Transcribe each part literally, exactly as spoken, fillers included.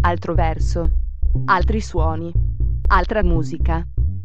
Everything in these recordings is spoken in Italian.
altro verso, altri suoni, altra musica.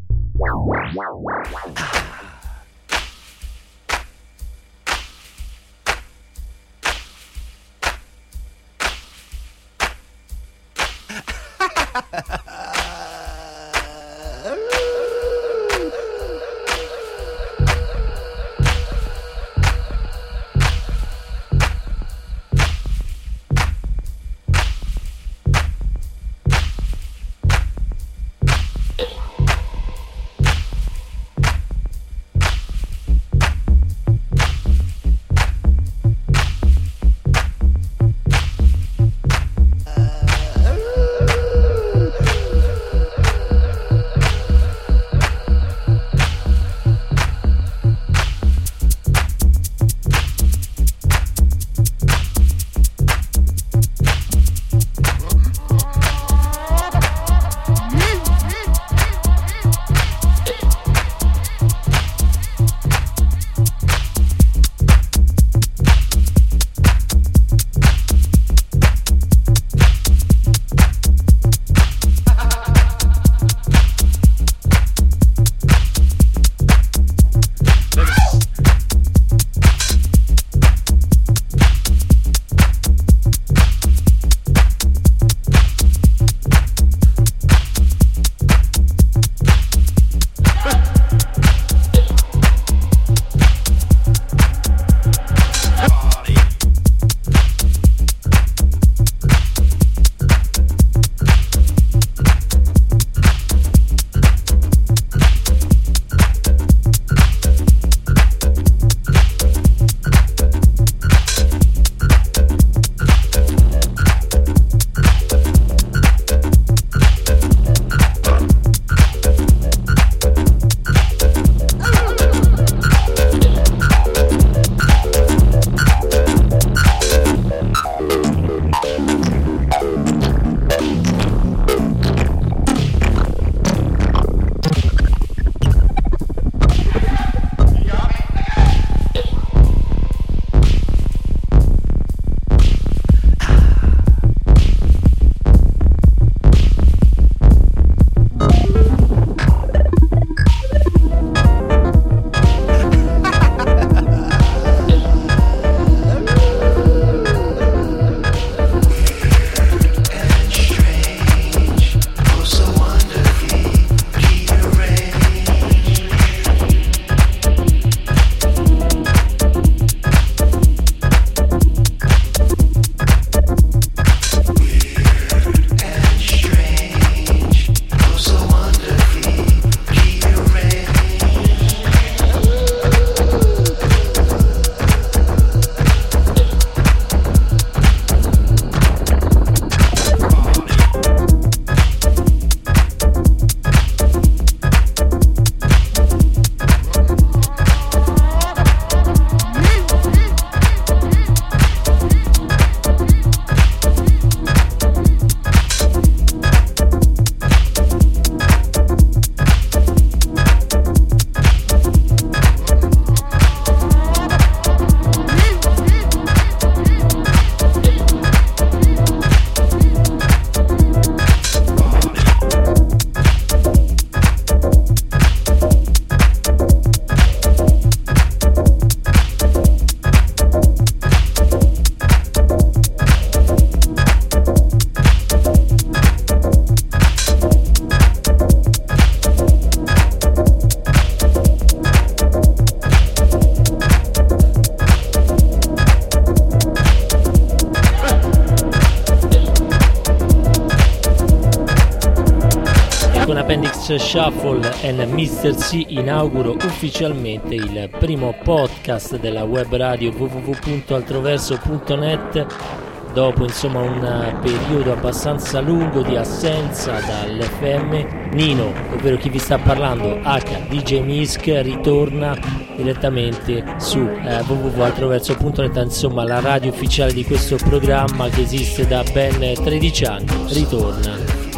Appendix Shuffle and mister C inauguro ufficialmente il primo podcast della web radio w w w punto altroverso punto net dopo insomma un periodo abbastanza lungo di assenza dall'F M. Nino, ovvero chi vi sta parlando, H D J Misk, ritorna direttamente su eh, w w w punto altroverso punto net, insomma la radio ufficiale di questo programma che esiste da ben tredici anni, ritorna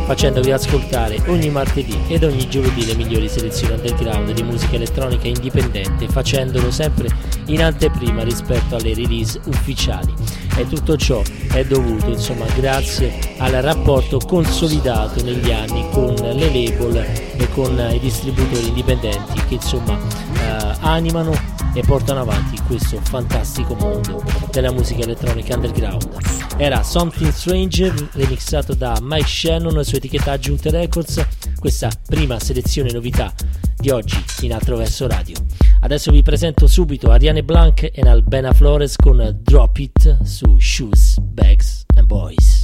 facendovi ascoltare ogni martedì ed ogni giovedì le migliori selezioni underground di musica elettronica indipendente, facendolo sempre in anteprima rispetto alle release ufficiali. E tutto ciò è dovuto, insomma, grazie al rapporto consolidato negli anni con le label e con i distributori indipendenti che insomma eh, animano e portano avanti questo fantastico mondo della musica elettronica underground. Era Something Stranger remixato da Mike Shannon su etichetta Aggiunte Records, questa prima selezione novità di oggi in Altro Verso Radio. Adesso vi presento subito Ariane Blanc e Albena Flores con Drop It su Shoes, Bags and Boys.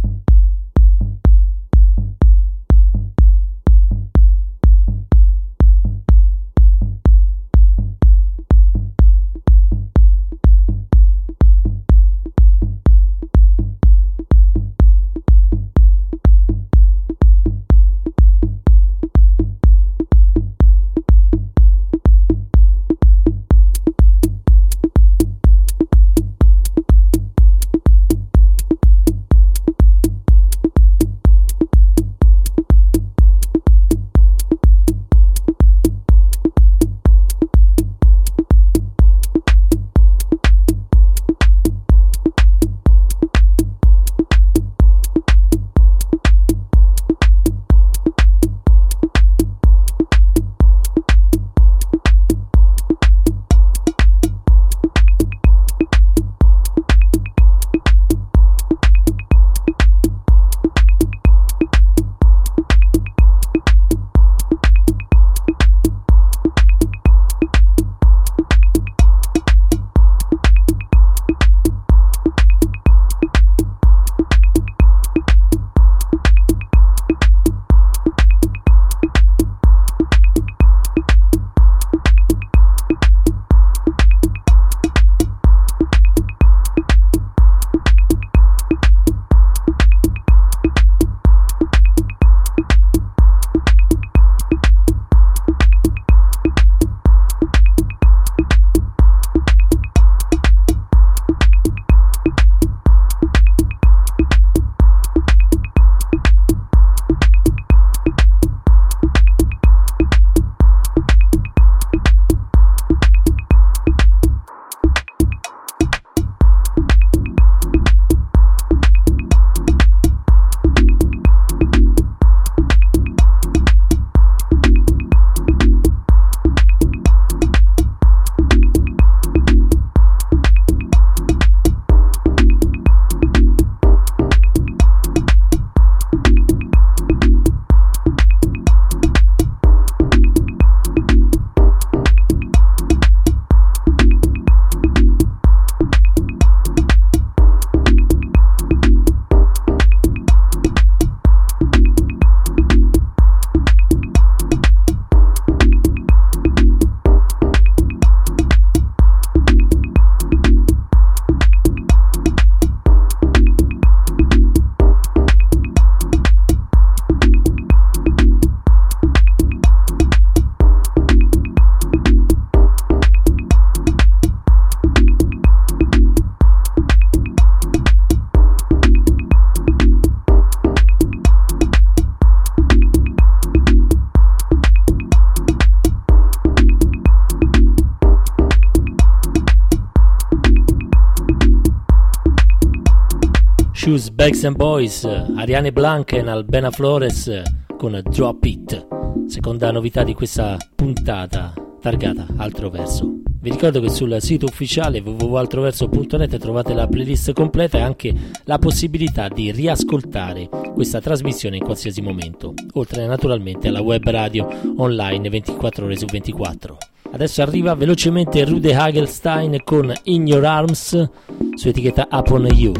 Shoes, Bags and Boys, Ariane Blanc e Albena Flores con Drop It, seconda novità di questa puntata targata Altro Verso. Vi ricordo che sul sito ufficiale w w w punto altroverso punto net trovate la playlist completa e anche la possibilità di riascoltare questa trasmissione in qualsiasi momento, oltre naturalmente alla web radio online ventiquattro ore su ventiquattro. Adesso arriva velocemente Rude Hagelstein con In Your Arms su etichetta Upon You.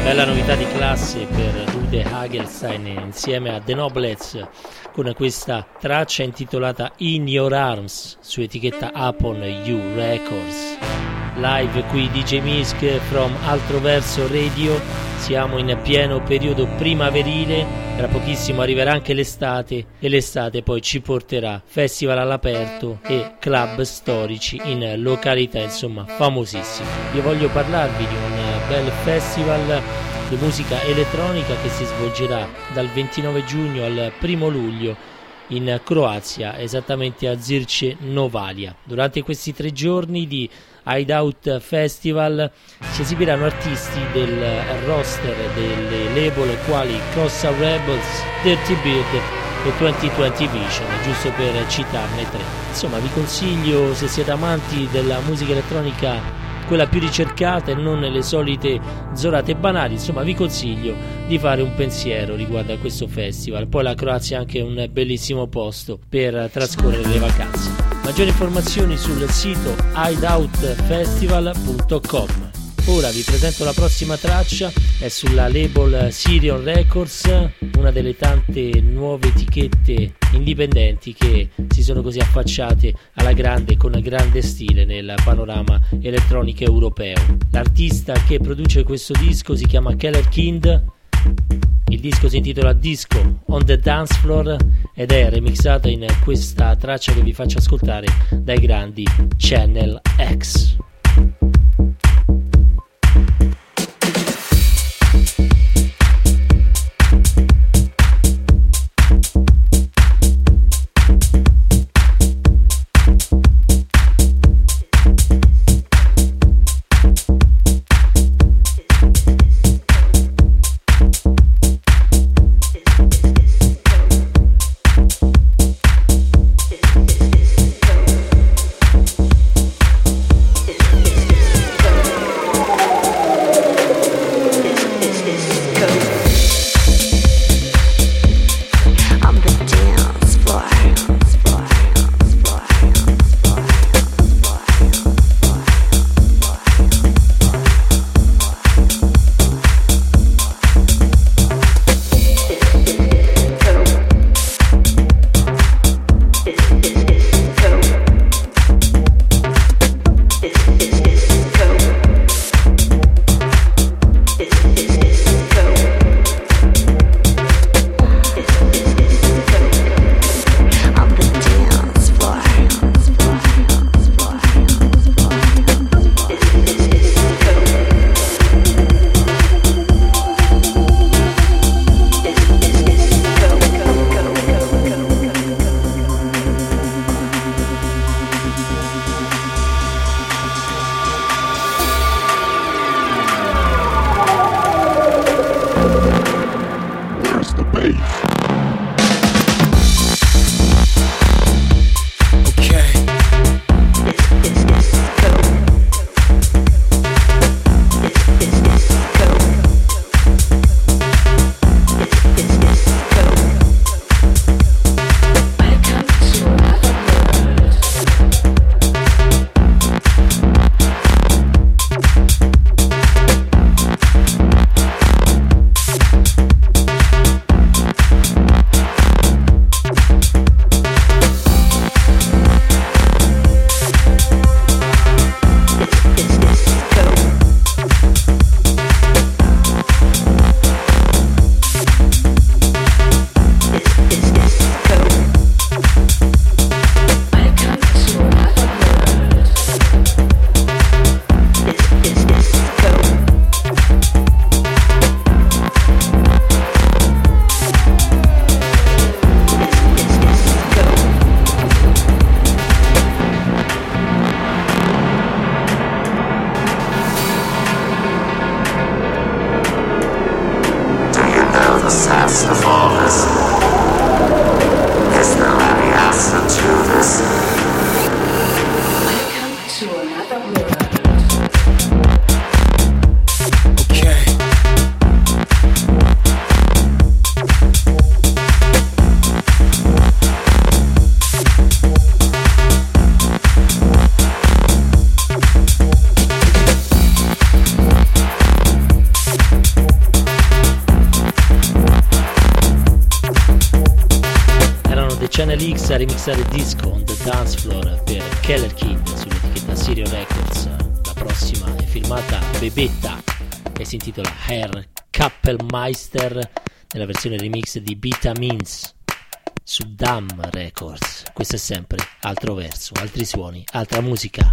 Bella novità di classe per Rude Hagelstein insieme a The Noblets con questa traccia intitolata In Your Arms su etichetta Upon You Records. Live qui D J Misk from Altroverso Radio. Siamo in pieno periodo primaverile, tra pochissimo arriverà anche l'estate e l'estate poi ci porterà festival all'aperto e club storici in località insomma famosissime. Io voglio parlarvi di un bel festival di musica elettronica che si svolgerà dal ventinove giugno al primo luglio in Croazia, esattamente a Zirce Novalia. Durante questi tre giorni di Hideout Festival si esibiranno artisti del roster delle label quali Cosa Rebels, Dirty Beard e duemilaventi Vision, giusto per citarne tre. Insomma, vi consiglio, se siete amanti della musica elettronica quella più ricercata e non le solite zorate banali, insomma vi consiglio di fare un pensiero riguardo a questo festival. Poi la Croazia è anche un bellissimo posto per trascorrere le vacanze. Maggiori informazioni sul sito hideout festival punto com. Ora vi presento la prossima traccia, è sulla label Sirion Records, una delle tante nuove etichette indipendenti che si sono così affacciate alla grande, con grande stile nel panorama elettronico europeo. L'artista che produce questo disco si chiama Keller Kind, il disco si intitola Disco on the Dance Floor ed è remixata in questa traccia che vi faccio ascoltare dai grandi Channel X. It's Channel X a remixare Disco on the Dance Floor per Keller Kid sull'etichetta Stereo Records. La prossima è firmata Bebetta e si intitola Herr Kapellmeister nella versione remix di Betamins su Dam Records. Questo è sempre altro verso, altri suoni, altra musica.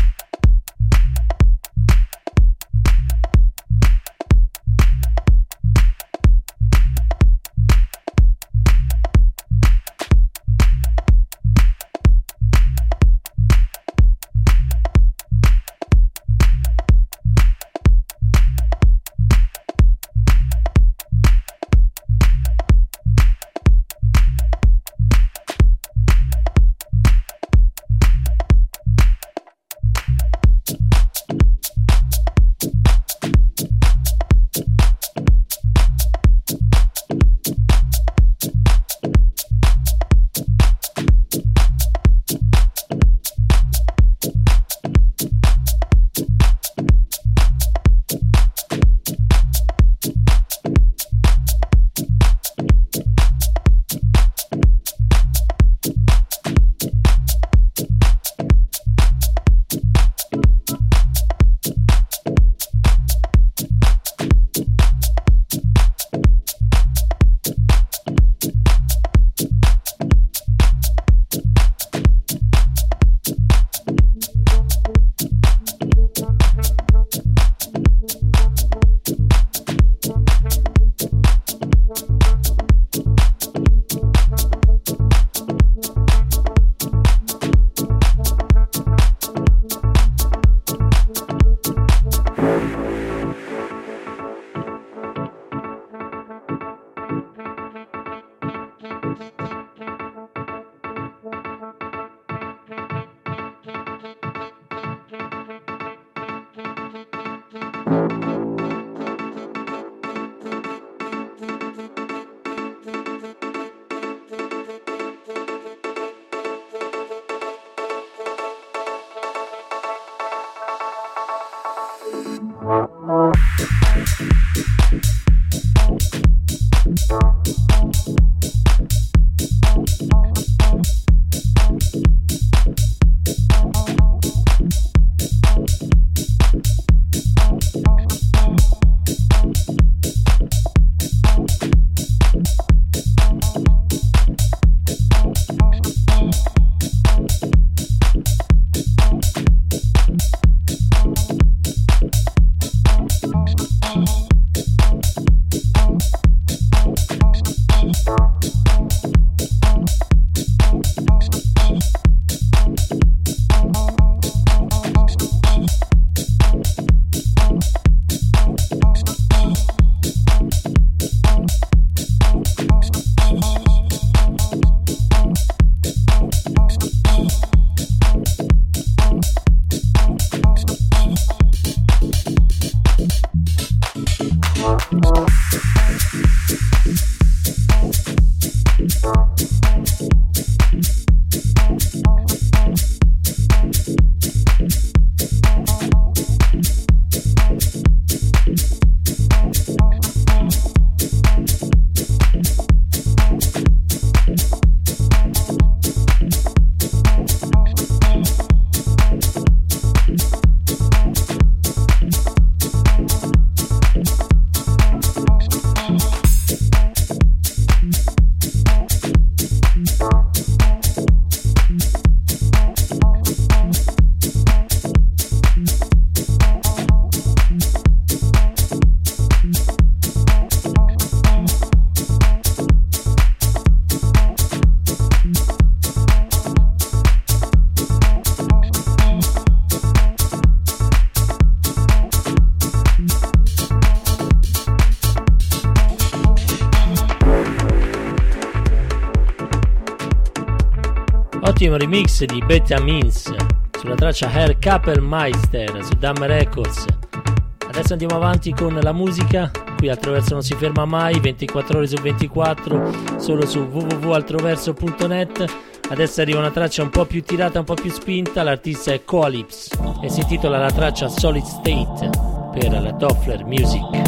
Ottimo remix di Betamins sulla traccia Herr Kapellmeister su Dam Records. Adesso andiamo avanti con la musica. Qui Altroverso non si ferma mai, ventiquattro ore su ventiquattro, solo su w w w punto altroverso punto net. Adesso arriva una traccia un po' più tirata, un po' più spinta. L'artista è Coalypse e si intitola la traccia Solid State per la Doppler Music.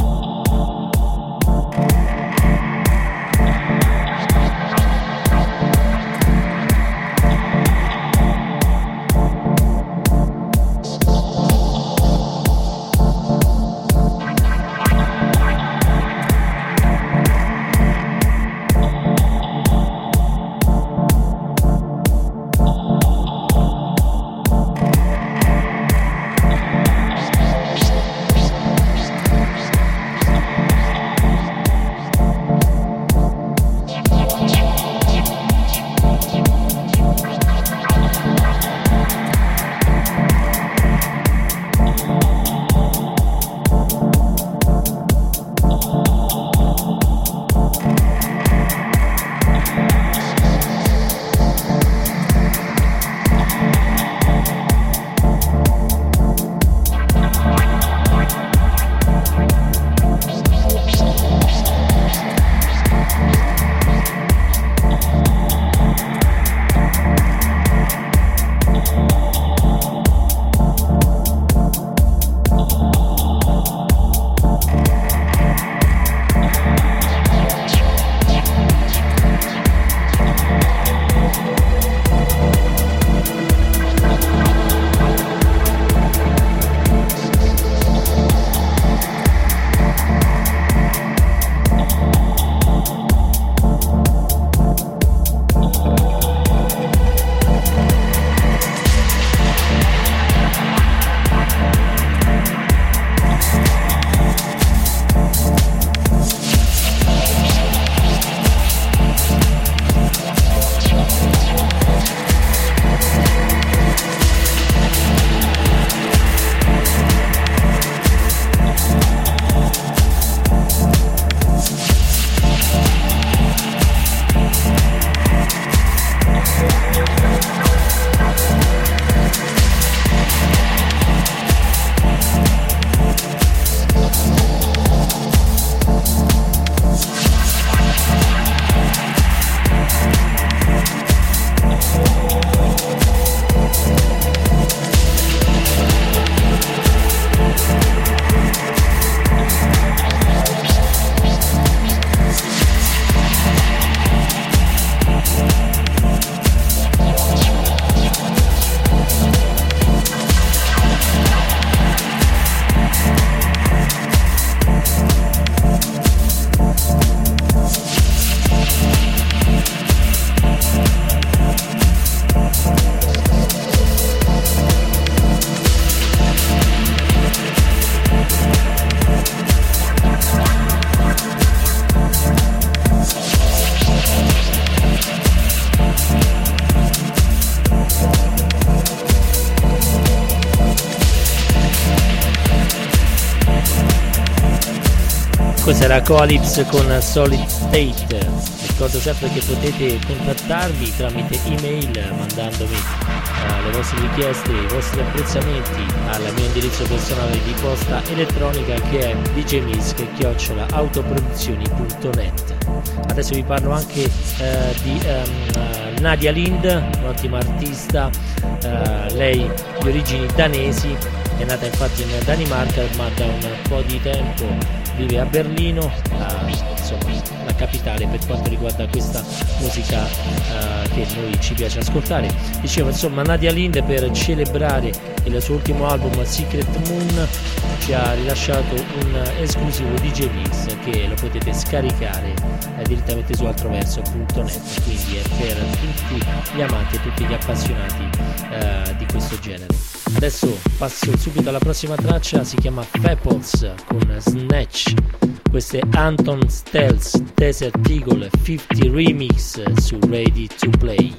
Questa era Coalypse con Solid State. Ricordo sempre che potete contattarmi tramite email mandandomi uh, le vostre richieste, i vostri apprezzamenti al mio indirizzo personale di posta elettronica che è d j misk chiocciola autoproduzioni punto net. Adesso vi parlo anche uh, di um, uh, Nadia Lind, un'ottima artista, uh, lei di origini danesi, è nata infatti in Danimarca ma da un po' di tempo vive a Berlino, la, insomma, la capitale per quanto riguarda questa musica uh, che noi ci piace ascoltare. Dicevo, insomma, Nadia Lind per celebrare il suo ultimo album Secret Moon ci ha rilasciato un esclusivo D J mix che lo potete scaricare eh, direttamente su altroverso punto net, quindi è per tutti gli amanti e tutti gli appassionati uh, di questo genere. Adesso passo subito alla prossima traccia, si chiama Fables con Snatch. Questo è Anton Stels Desert Eagle cinquanta Remix su Ready to Play.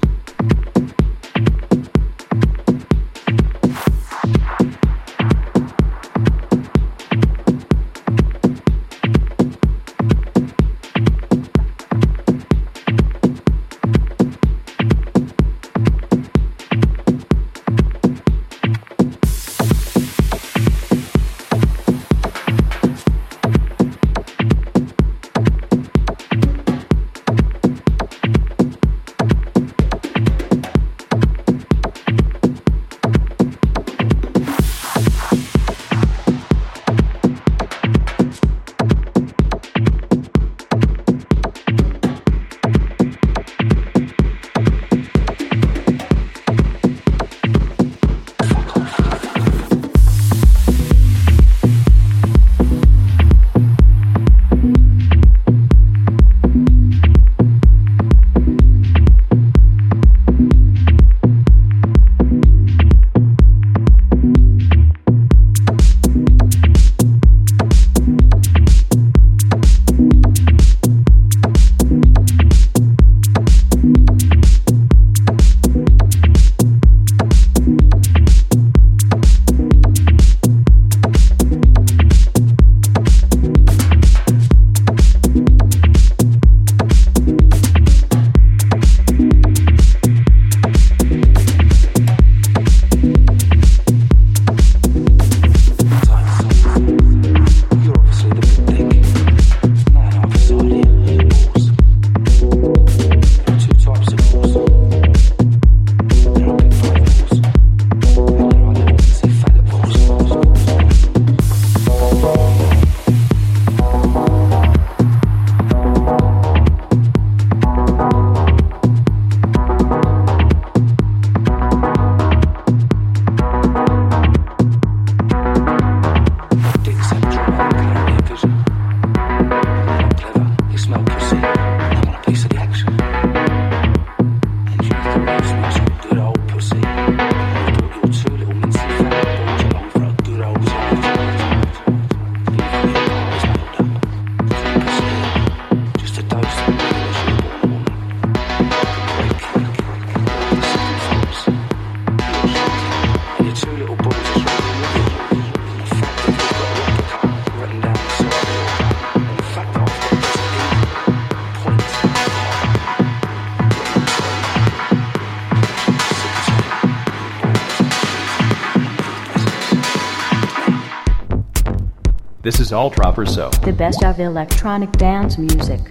This is All Proper So. The best of electronic dance music.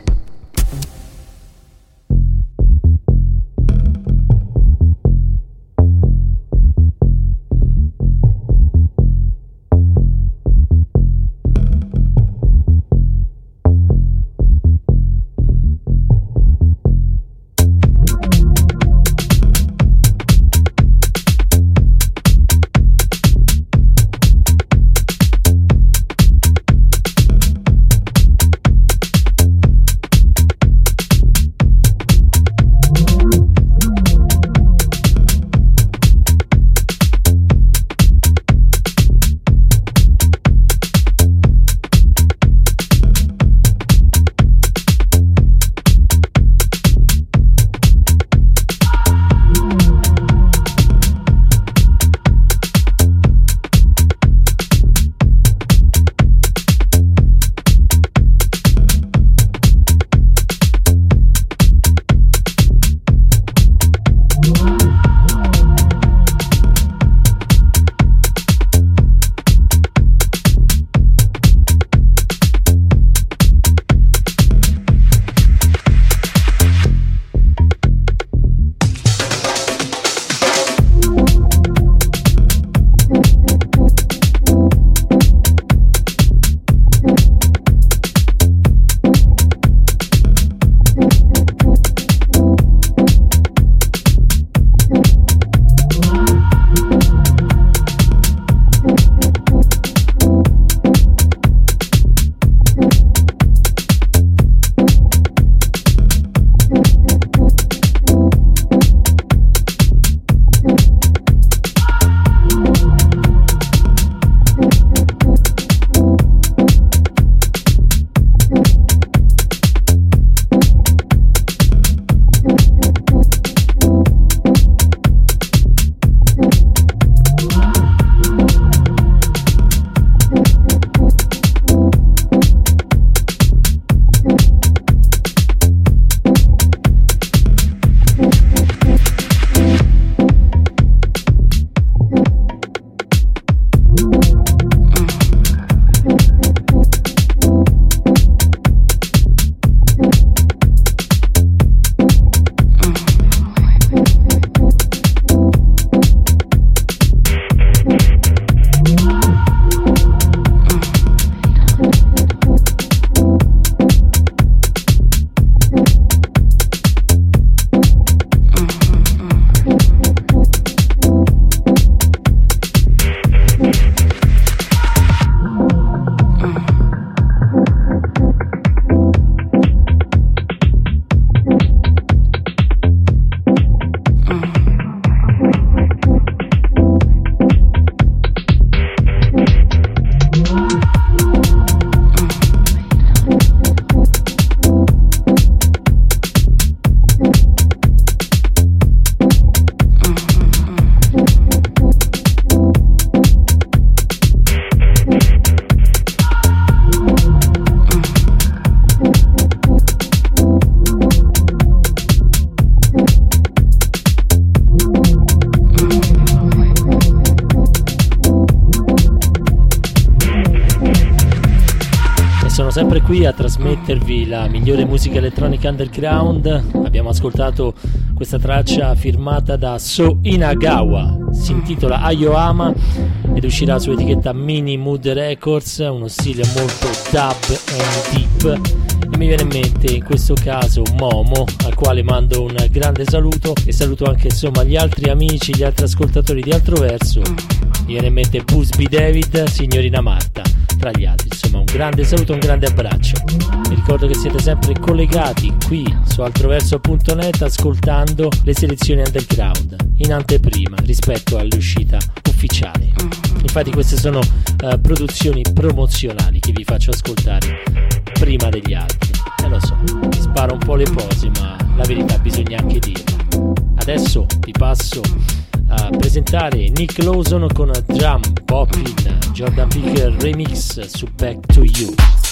sono sempre qui a trasmettervi la migliore musica elettronica underground. Abbiamo ascoltato questa traccia firmata da So Inagawa, si intitola Ayoama ed uscirà su etichetta Mini Mood Records, uno stile molto dub and deep. E mi viene in mente in questo caso Momo, al quale mando un grande saluto, e saluto anche insomma gli altri amici, gli altri ascoltatori di Altro Verso. Mi viene in mente Busby David, signorina Marta, tra gli altri. Insomma, un grande saluto, un grande abbraccio. Vi ricordo che siete sempre collegati qui su altroverso punto net ascoltando le selezioni underground in anteprima rispetto all'uscita ufficiale. Infatti queste sono uh, produzioni promozionali che vi faccio ascoltare prima degli altri. E eh, lo so, vi sparo un po' le pose, ma la verità bisogna anche dirla. Adesso vi passo a presentare Nick Lawson con Drum Boppin, Jordan Picker remix su Back to You.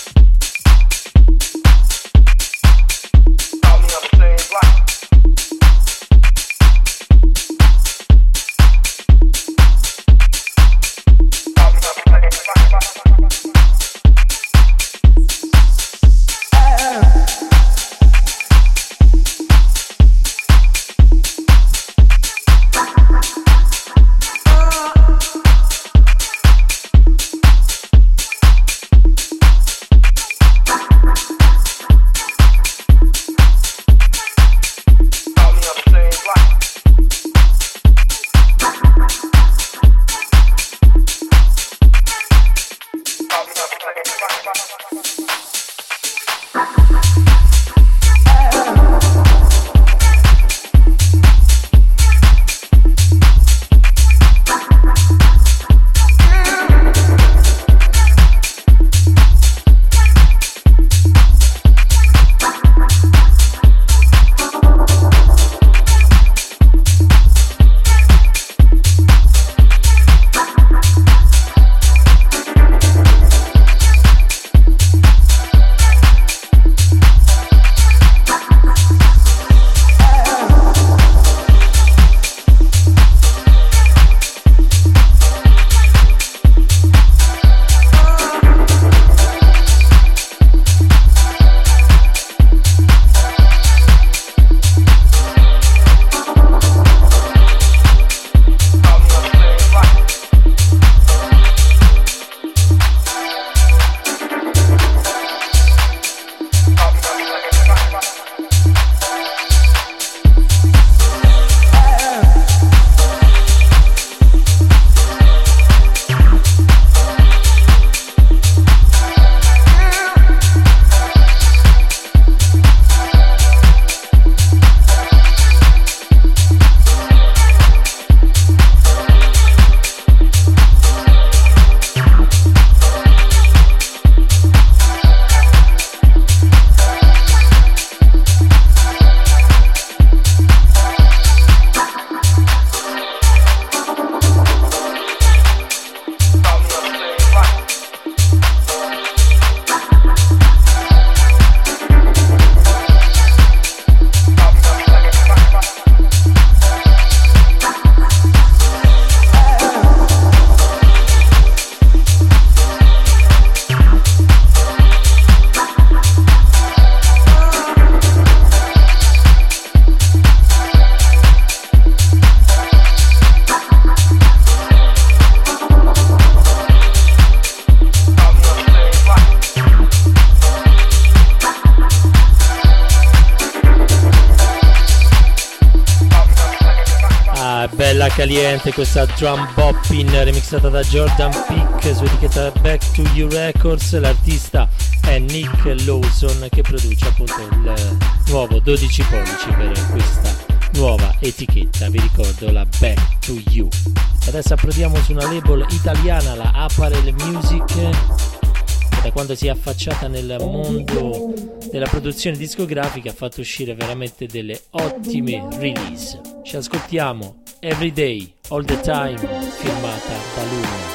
Bella caliente questa Drum Boppin remixata da Jordan Peak su etichetta Back to You Records. L'artista è Nick Lawson, che produce appunto il nuovo dodici pollici per questa nuova etichetta, vi ricordo la Back to You. Adesso approdiamo su una label italiana, la Apparel Music, che da quando si è affacciata nel mondo della produzione discografica ha fatto uscire veramente delle ottime release. Ci ascoltiamo Every Day, All the Time, firmata da Luna.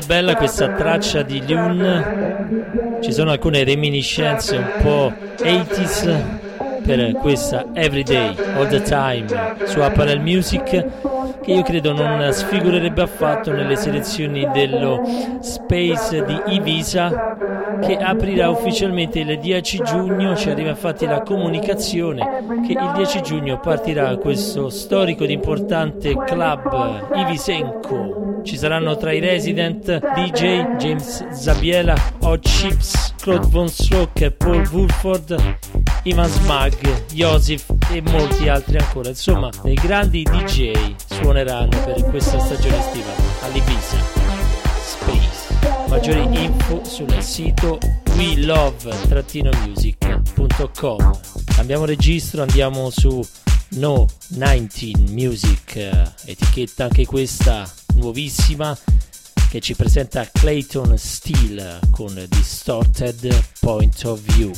bella questa traccia di Lune, ci sono alcune reminiscenze un po' ottanta per questa Everyday, All the Time su Apparel Music, che io credo non sfigurerebbe affatto nelle selezioni dello Space di Ibiza, che aprirà ufficialmente il dieci giugno. Ci arriva infatti la comunicazione che il dieci giugno partirà questo storico ed importante club ibisenco. Ci saranno tra i resident D J James Zabiela, Hot Chips, Claude Von Stroke, Paul Woolford, Ivan Smag, Joseph e molti altri ancora. Insomma, dei grandi D J suoneranno per questa stagione estiva all'Ibiza Space. Maggiori info sul sito we love music punto com. Cambiamo registro, andiamo su No diciannove Music, etichetta anche questa nuovissima, che ci presenta Clayton Steele con Distorted Point of View.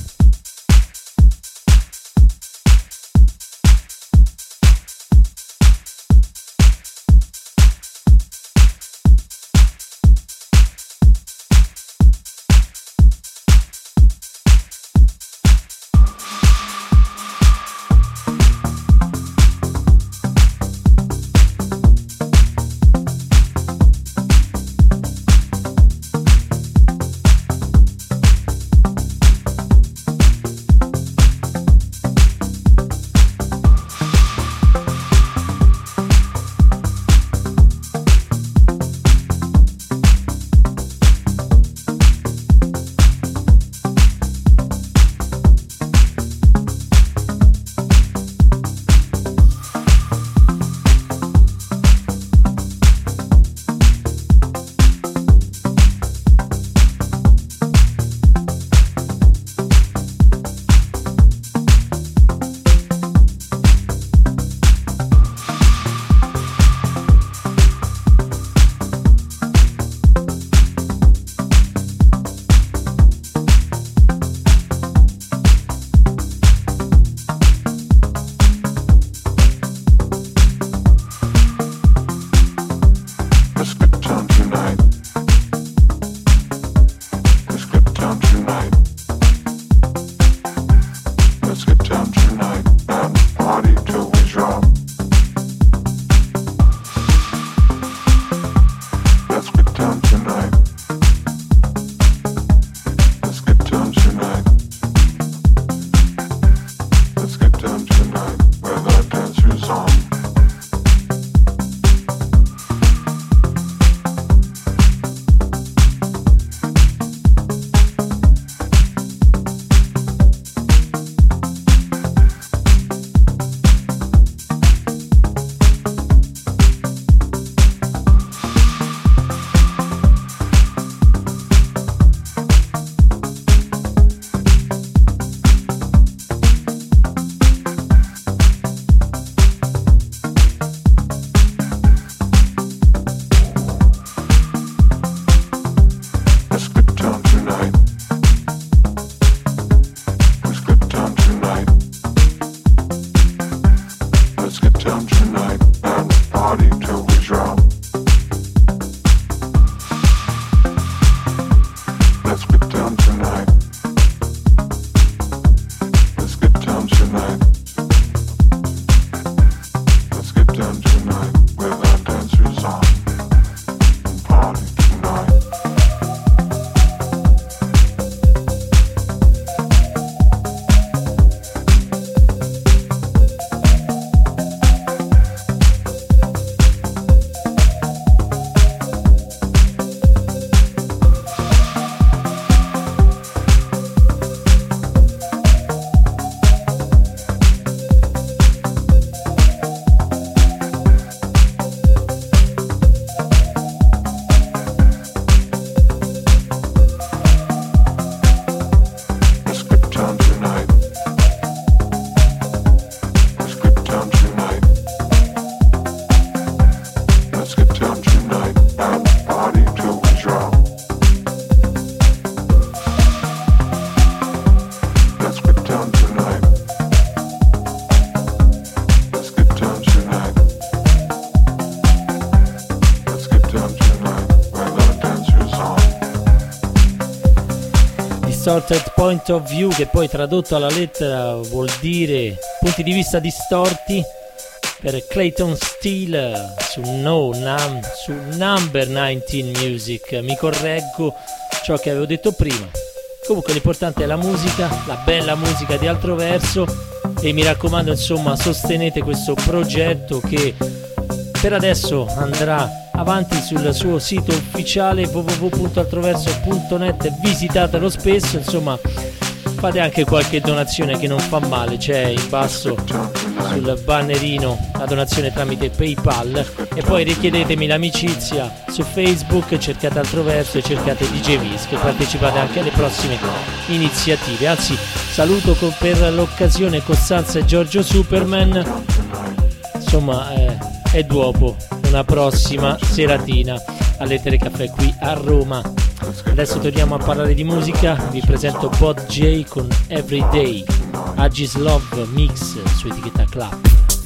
Distorted Point of View, che poi tradotto alla lettera vuol dire punti di vista distorti, per Clayton Steele su, no, num, su Number diciannove Music. Mi correggo ciò che avevo detto prima. Comunque l'importante è la musica, la bella musica di Altro Verso, e mi raccomando, insomma, sostenete questo progetto che per adesso andrà avanti sul suo sito ufficiale w w w punto altroverso punto net. Visitatelo spesso, insomma, fate anche qualche donazione che non fa male, c'è in basso sul bannerino la donazione tramite PayPal, e poi richiedetemi l'amicizia su Facebook, cercate Altroverso e cercate D J Visco e partecipate anche alle prossime iniziative. Anzi, saluto con, per l'occasione Costanza e Giorgio Superman, insomma eh, è dopo una prossima seratina a Lettere Caffè qui a Roma. Adesso torniamo a parlare di musica, vi presento Bod J con Everyday, Agis Love Mix su etichetta Club.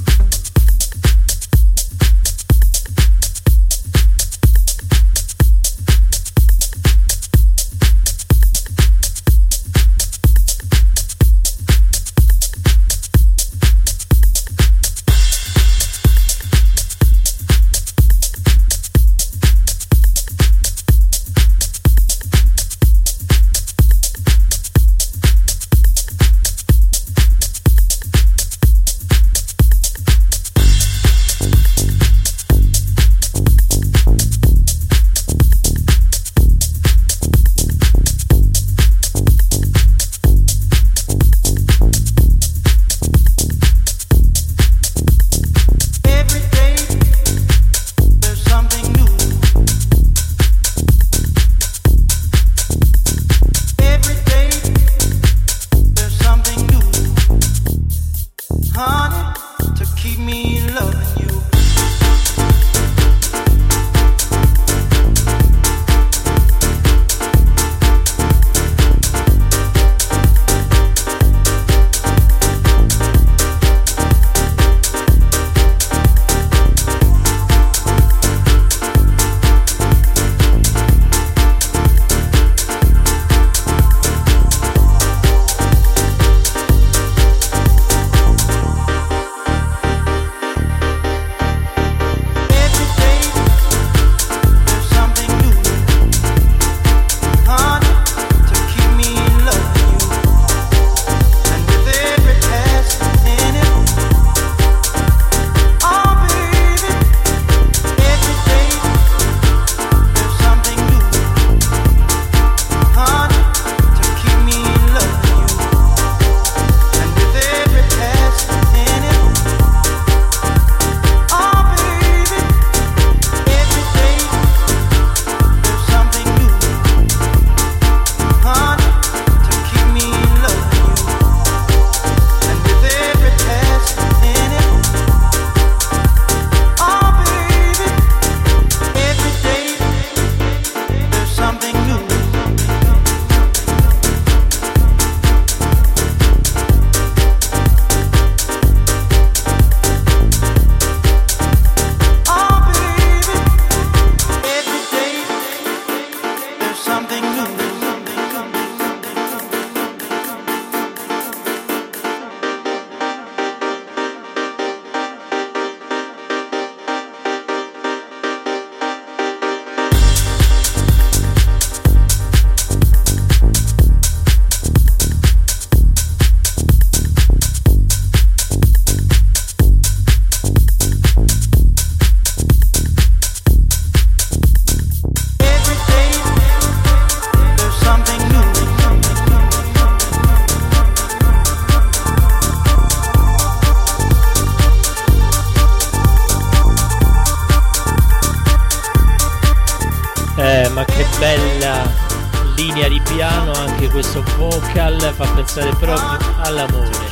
linea di piano, anche questo vocal fa pensare proprio all'amore,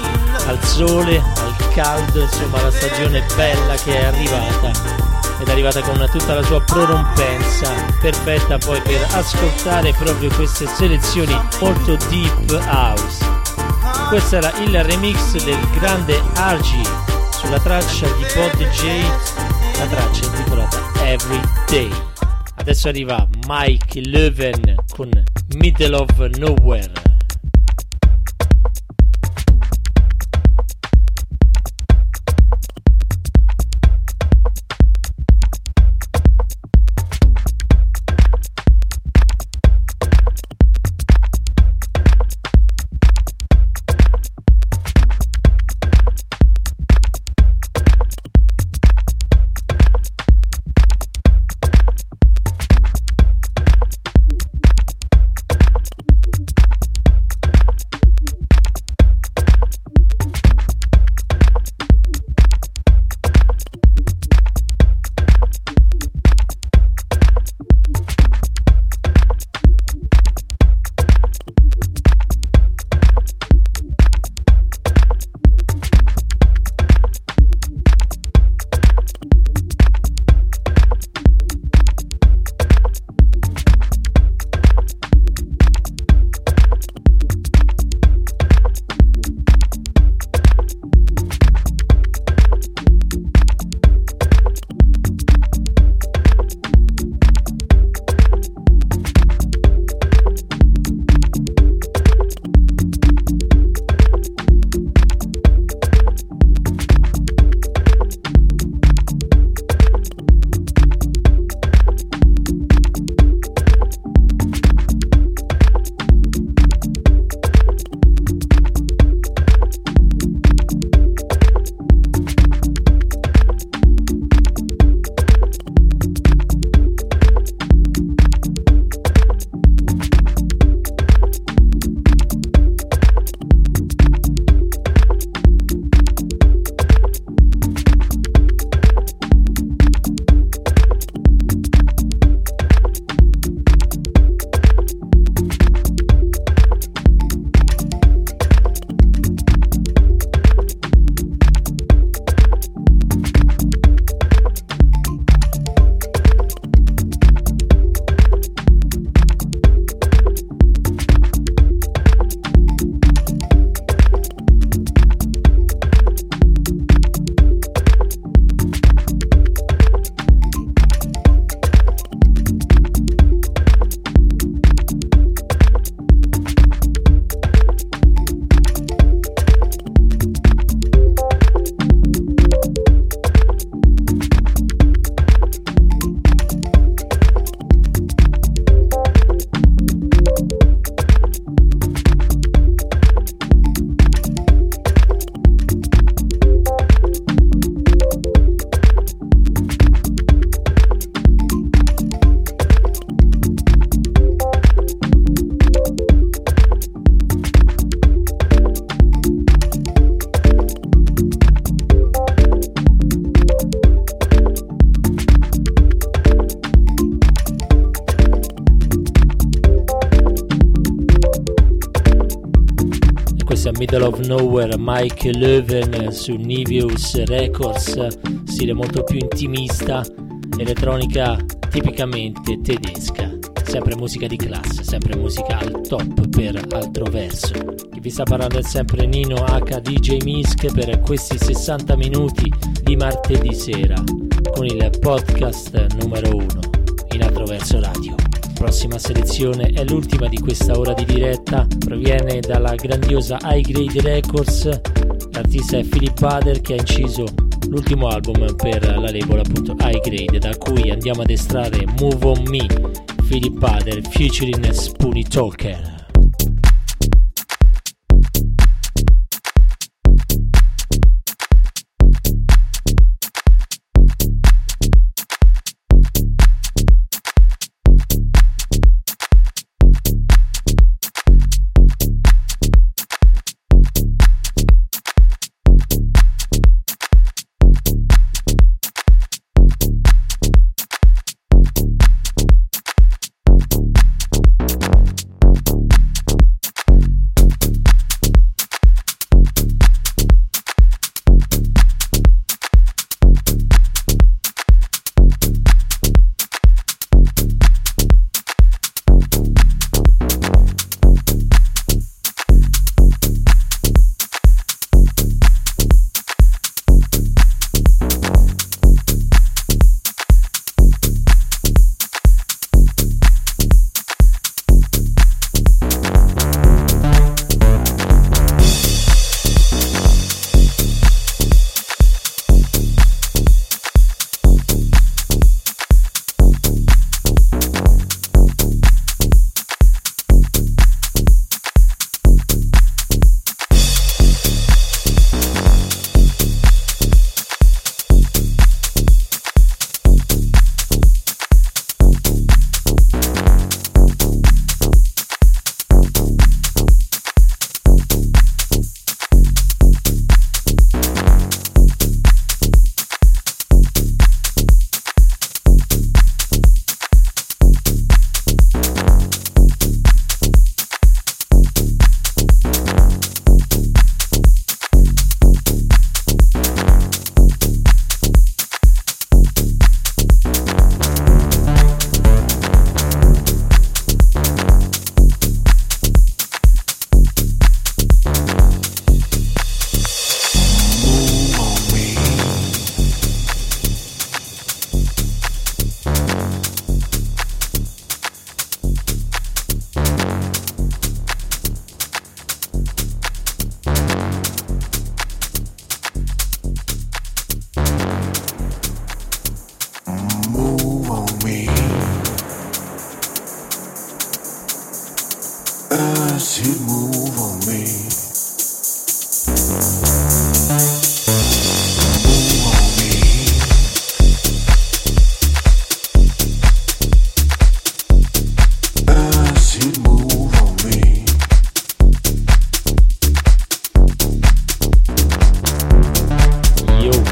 al sole, al caldo, insomma la stagione bella che è arrivata, ed è arrivata con tutta la sua prorompenza, perfetta poi per ascoltare proprio queste selezioni molto deep house. Questo era il remix del grande Argy sulla traccia di Bod J, la traccia intitolata Everyday. Adesso arriva Mike Leuven con Middle of Nowhere. Middle of Nowhere, Mike Leuven su Niveus Records, stile molto più intimista, elettronica tipicamente tedesca, sempre musica di classe, sempre musica al top per Altro Verso. Chi vi sta parlando è sempre Nino H D J Misk per questi sessanta minuti di martedì sera con il podcast numero uno in Altro Verso Radio. Prossima selezione è l'ultima di questa ora di diretta, proviene dalla grandiosa High Grade Records, l'artista è Philip Bader che ha inciso l'ultimo album per la label appunto High Grade, da cui andiamo ad estrarre Move On Me, Philip Bader featuring Spoonie Talker. We'll be right back.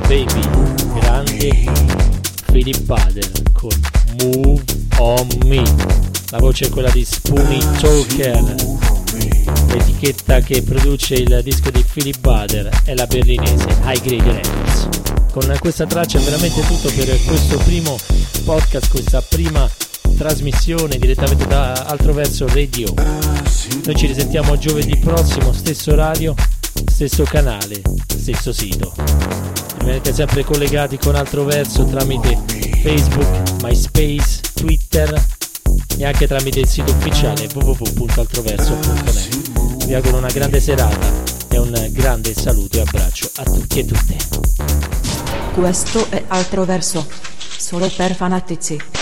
Baby, grande Philip Bader con Move On Me. La voce è quella di Spoony Talker, l'etichetta che produce il disco di Philip Bader è la berlinese High Grade Records. Con questa traccia è veramente tutto per questo primo podcast, questa prima trasmissione direttamente da Altroverso Radio. Noi ci risentiamo giovedì prossimo, stesso orario, stesso canale, stesso sito. Rimanete sempre collegati con Altroverso tramite Facebook, MySpace, Twitter e anche tramite il sito ufficiale w w w punto altroverso punto net. Vi auguro una grande serata e un grande saluto e abbraccio a tutti e tutte. Questo è Altroverso, solo per fanatici.